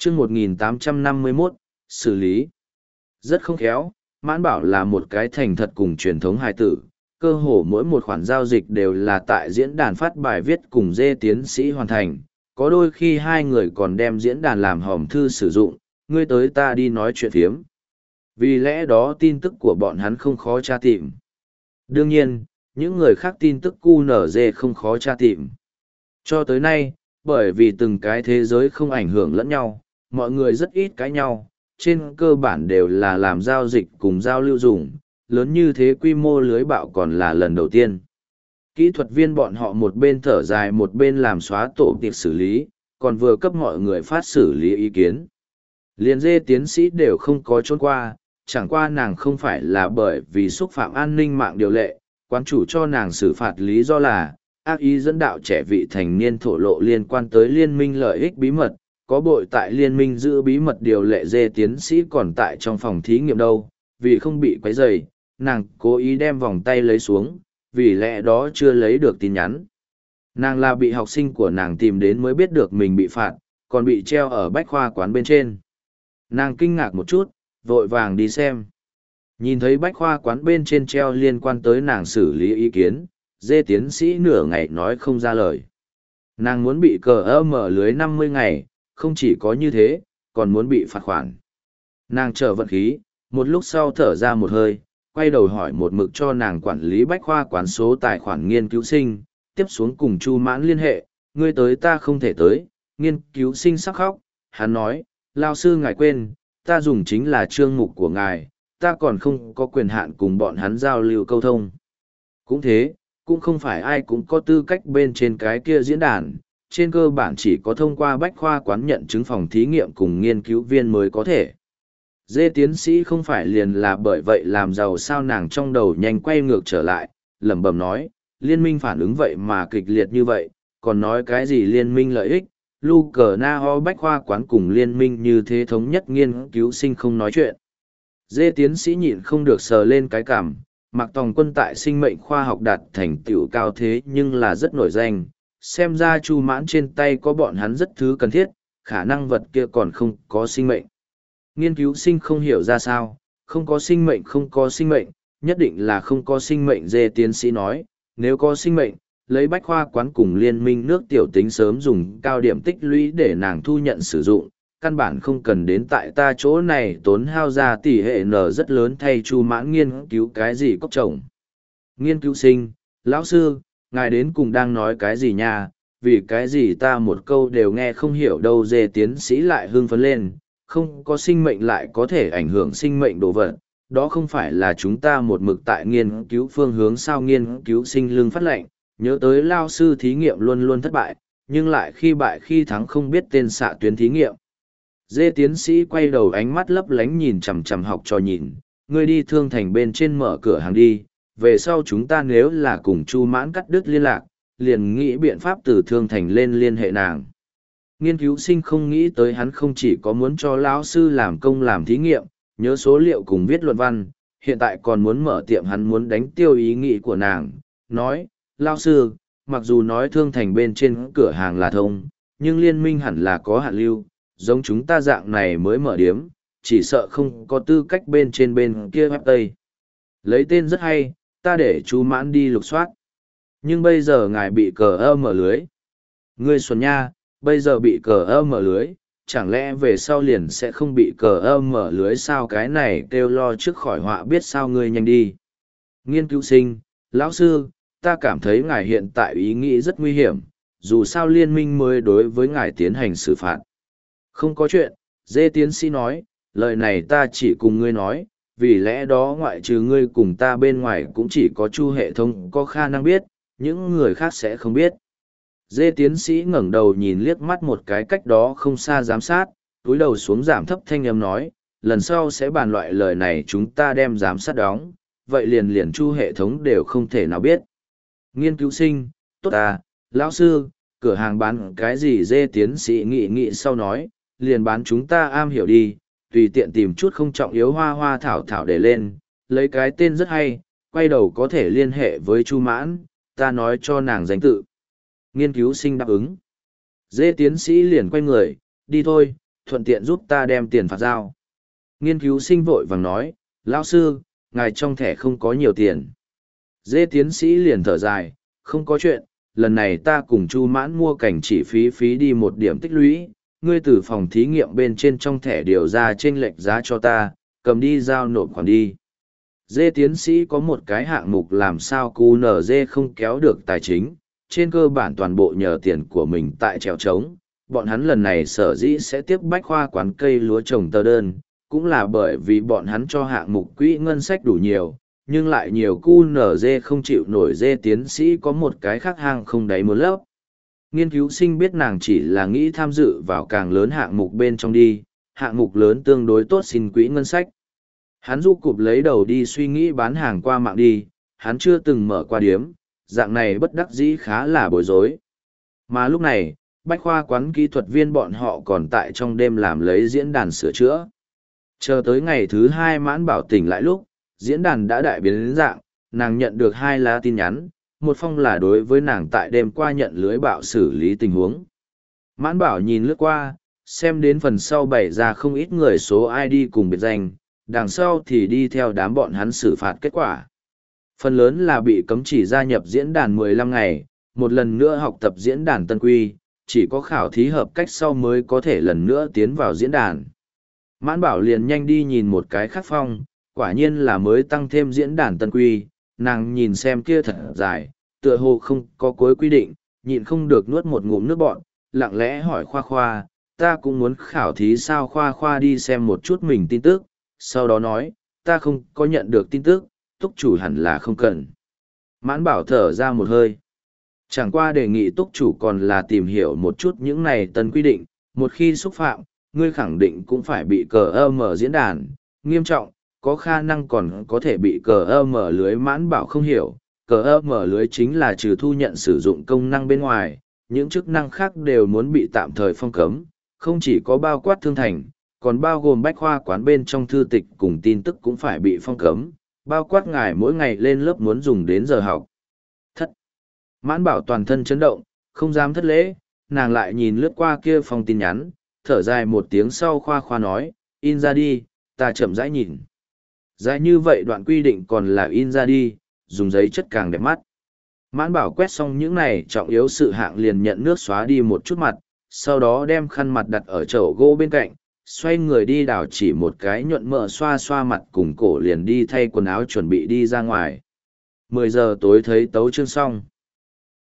chương 1851, xử lý. Rất không khéo, Mãn Bảo là một cái thành thật cùng truyền thống hài tử, cơ hồ mỗi một khoản giao dịch đều là tại diễn đàn phát bài viết cùng Dê tiến sĩ hoàn thành, có đôi khi hai người còn đem diễn đàn làm hòm thư sử dụng, ngươi tới ta đi nói chuyện phiếm. Vì lẽ đó tin tức của bọn hắn không khó tra tìm. Đương nhiên, những người khác tin tức QNZ không khó tra tìm. Cho tới nay, bởi vì từng cái thế giới không ảnh hưởng lẫn nhau, mọi người rất ít cãi nhau, trên cơ bản đều là làm giao dịch cùng giao lưu dùng, lớn như thế quy mô lưới bạo còn là lần đầu tiên. Kỹ thuật viên bọn họ một bên thở dài một bên làm xóa tổ tiệp xử lý, còn vừa cấp mọi người phát xử lý ý kiến. Liên Dê tiến sĩ đều không có trốn qua, chẳng qua nàng không phải là bởi vì xúc phạm an ninh mạng điều lệ, quán chủ cho nàng xử phạt lý do là ác ý dẫn đạo trẻ vị thành niên thổ lộ liên quan tới liên minh lợi ích bí mật, có bội tại liên minh giữ bí mật điều lệ. Dê tiến sĩ còn tại trong phòng thí nghiệm đâu, vì không bị quấy rầy, nàng cố ý đem vòng tay lấy xuống, vì lẽ đó chưa lấy được tin nhắn. Nàng là bị học sinh của nàng tìm đến mới biết được mình bị phạt, còn bị treo ở bách khoa quán bên trên. Nàng kinh ngạc một chút, vội vàng đi xem. Nhìn thấy bách khoa quán bên trên treo liên quan tới nàng xử lý ý kiến, Dê tiến sĩ nửa ngày nói không ra lời. Nàng muốn bị cờ mở lưới 50 ngày, không chỉ có như thế, còn muốn bị phạt khoản. Nàng chờ vận khí, một lúc sau thở ra một hơi, quay đầu hỏi một mực cho nàng quản lý bách khoa quán số tài khoản nghiên cứu sinh, tiếp xuống cùng Chu Mãn liên hệ, ngươi tới ta không thể tới. Nghiên cứu sinh sắc khóc, hắn nói, lao sư ngài quên, ta dùng chính là chương mục của ngài, ta còn không có quyền hạn cùng bọn hắn giao lưu câu thông. Cũng thế, cũng không phải ai cũng có tư cách bên trên cái kia diễn đàn, trên cơ bản chỉ có thông qua bách khoa quán nhận chứng phòng thí nghiệm cùng nghiên cứu viên mới có thể. Dê tiến sĩ không phải liền là bởi vậy làm giàu sao. Nàng trong đầu nhanh quay ngược trở lại, lẩm bẩm nói, liên minh phản ứng vậy mà kịch liệt như vậy, còn nói cái gì liên minh lợi ích, lu cờ na ho bách khoa quán cùng liên minh như thế thống nhất nghiên cứu sinh không nói chuyện. Dê tiến sĩ nhịn không được sờ lên cái cảm, Mạc Tòng Quân tại sinh mệnh khoa học đạt thành tựu cao thế nhưng là rất nổi danh, xem ra Chu Mãn trên tay có bọn hắn rất thứ cần thiết, khả năng vật kia còn không có sinh mệnh. Nghiên cứu sinh không hiểu ra sao, không có sinh mệnh, nhất định là không có sinh mệnh. Dê tiến sĩ nói, nếu có sinh mệnh, lấy bách khoa quán cùng liên minh nước tiểu tính sớm dùng cao điểm tích lũy để nàng thu nhận sử dụng, căn bản không cần đến tại ta chỗ này tốn hao ra tỷ hệ n rất lớn thay Chu Mãn nghiên cứu cái gì cốc trồng. Nghiên cứu sinh, lão sư, ngài đến cùng đang nói cái gì nha, vì cái gì ta một câu đều nghe không hiểu đâu. Dê tiến sĩ lại hưng phấn lên, không có sinh mệnh lại có thể ảnh hưởng sinh mệnh đồ vật, đó không phải là chúng ta một mực tại nghiên cứu phương hướng sao. Nghiên cứu sinh lưng phát lệnh, nhớ tới lao sư thí nghiệm luôn luôn thất bại, nhưng lại khi bại khi thắng không biết tên xạ tuyến thí nghiệm. Dê tiến sĩ quay đầu ánh mắt lấp lánh nhìn chằm chằm học trò nhìn, ngươi đi Thương Thành bên trên mở cửa hàng đi, về sau chúng ta nếu là cùng Chu Mãn cắt đứt liên lạc, liền nghĩ biện pháp từ Thương Thành lên liên hệ nàng. Nghiên cứu sinh không nghĩ tới hắn không chỉ có muốn cho lão sư làm công làm thí nghiệm, nhớ số liệu cùng viết luận văn, hiện tại còn muốn mở tiệm. Hắn muốn đánh tiêu ý nghĩ của nàng, nói, lão sư, mặc dù nói Thương Thành bên trên cửa hàng là thông, nhưng liên minh hẳn là có hạn lưu, giống chúng ta dạng này mới mở điếm, chỉ sợ không có tư cách bên trên bên kia web tây. Lấy tên rất hay, ta để chú Mãn đi lục soát. Nhưng bây giờ ngài bị cờ mở lưới. Ngươi xuân nha, bây giờ bị cờ mở lưới, chẳng lẽ về sau liền sẽ không bị cờ mở lưới sao? Cái này kêu lo trước khỏi họa biết sao. Ngươi nhanh đi. Nghiên cứu sinh, lão sư, ta cảm thấy ngài hiện tại ý nghĩ rất nguy hiểm, dù sao liên minh mới đối với ngài tiến hành xử phạt. Không có chuyện, Dê tiến sĩ nói, lời này ta chỉ cùng ngươi nói, vì lẽ đó ngoại trừ ngươi cùng ta bên ngoài cũng chỉ có Chu hệ thống có khả năng biết, những người khác sẽ không biết. Dê tiến sĩ ngẩng đầu nhìn liếc mắt một cái cách đó không xa giám sát, túi đầu xuống giảm thấp thanh âm nói, lần sau sẽ bàn loại lời này chúng ta đem giám sát đóng, vậy liền Chu hệ thống đều không thể nào biết. Nghiên cứu sinh, tốt à, lão sư, cửa hàng bán cái gì? Dê tiến sĩ nghĩ sau nói, liền bán chúng ta am hiểu đi, tùy tiện tìm chút không trọng yếu hoa hoa thảo thảo để lên, lấy cái tên rất hay, quay đầu có thể liên hệ với Chu Mãn, ta nói cho nàng danh tự. Nghiên cứu sinh đáp ứng. Dê tiến sĩ liền quay người, đi thôi, thuận tiện giúp ta đem tiền phạt giao. Nghiên cứu sinh vội vàng nói, lão sư, ngài trong thẻ không có nhiều tiền. Dê tiến sĩ liền thở dài, không có chuyện, lần này ta cùng Chu Mãn mua cảnh chỉ phí đi một điểm tích lũy, ngươi từ phòng thí nghiệm bên trên trong thẻ điều ra chênh lệch giá cho ta, cầm đi giao nộp khoản đi. Dê tiến sĩ có một cái hạng mục làm sao QNZ không kéo được tài chính, trên cơ bản toàn bộ nhờ tiền của mình tại trèo trống. Bọn hắn lần này sở dĩ sẽ tiếp bách khoa quán cây lúa trồng tờ đơn, cũng là bởi vì bọn hắn cho hạng mục quỹ ngân sách đủ nhiều, nhưng lại nhiều QNZ không chịu nổi. Dê tiến sĩ có một cái khác hang không đáy muốn lấp. Nghiên cứu sinh biết nàng chỉ là nghĩ tham dự vào càng lớn hạng mục bên trong đi, hạng mục lớn tương đối tốt xin quỹ ngân sách. Hắn du cụp lấy đầu đi suy nghĩ bán hàng qua mạng đi, hắn chưa từng mở qua điếm, dạng này bất đắc dĩ khá là bối rối. Mà lúc này, bách khoa quán kỹ thuật viên bọn họ còn tại trong đêm làm lấy diễn đàn sửa chữa. Chờ tới ngày thứ hai Mãn Bảo tỉnh lại lúc, diễn đàn đã đại biến đến dạng, nàng nhận được 2 lá tin nhắn, một phong là đối với nàng tại đêm qua nhận lưới bạo xử lý tình huống. Mãn Bảo nhìn lướt qua, xem đến phần sau bày ra không ít người số ID cùng biệt danh, đằng sau thì đi theo đám bọn hắn xử phạt kết quả. Phần lớn là bị cấm chỉ gia nhập diễn đàn 15 ngày, một lần nữa học tập diễn đàn tân quy, chỉ có khảo thí hợp cách sau mới có thể lần nữa tiến vào diễn đàn. Mãn Bảo liền nhanh đi nhìn một cái khác phong, quả nhiên là mới tăng thêm diễn đàn tân quy, nàng nhìn xem kia thật dài, tựa hồ không có cuối quy định, nhịn không được nuốt một ngụm nước bọn, lặng lẽ hỏi Khoa Khoa, ta cũng muốn khảo thí sao. Khoa Khoa đi xem một chút mình tin tức, sau đó nói, ta không có nhận được tin tức, túc chủ hẳn là không cần. Mãn Bảo thở ra một hơi. Chẳng qua đề nghị túc chủ còn là tìm hiểu một chút những này tân quy định, một khi xúc phạm, ngươi khẳng định cũng phải bị cờ mở diễn đàn, nghiêm trọng, có khả năng còn có thể bị cờ mở lưới. Mãn Bảo không hiểu, cờ mở lưới chính là trừ thu nhận sử dụng công năng bên ngoài, những chức năng khác đều muốn bị tạm thời phong cấm, không chỉ có bao quát thương thành, còn bao gồm bách khoa quán bên trong thư tịch cùng tin tức cũng phải bị phong cấm, bao quát ngài mỗi ngày lên lớp muốn dùng đến giờ học. Thất. Mãn Bảo toàn thân chấn động, không dám thất lễ, nàng lại nhìn lướt qua kia phong tin nhắn, thở dài một tiếng sau. Khoa Khoa nói, in ra đi, ta chậm rãi nhìn. Dài như vậy đoạn quy định còn là in ra đi, dùng giấy chất càng đẹp mắt. Mãn Bảo quét xong những này trọng yếu sự hạng liền nhận nước xóa đi một chút mặt, sau đó đem khăn mặt đặt ở chậu gỗ bên cạnh, xoay người đi đào chỉ một cái nhuận mỡ xoa xoa mặt cùng cổ liền đi thay quần áo chuẩn bị đi ra ngoài. 10 giờ tối thấy tấu chương xong.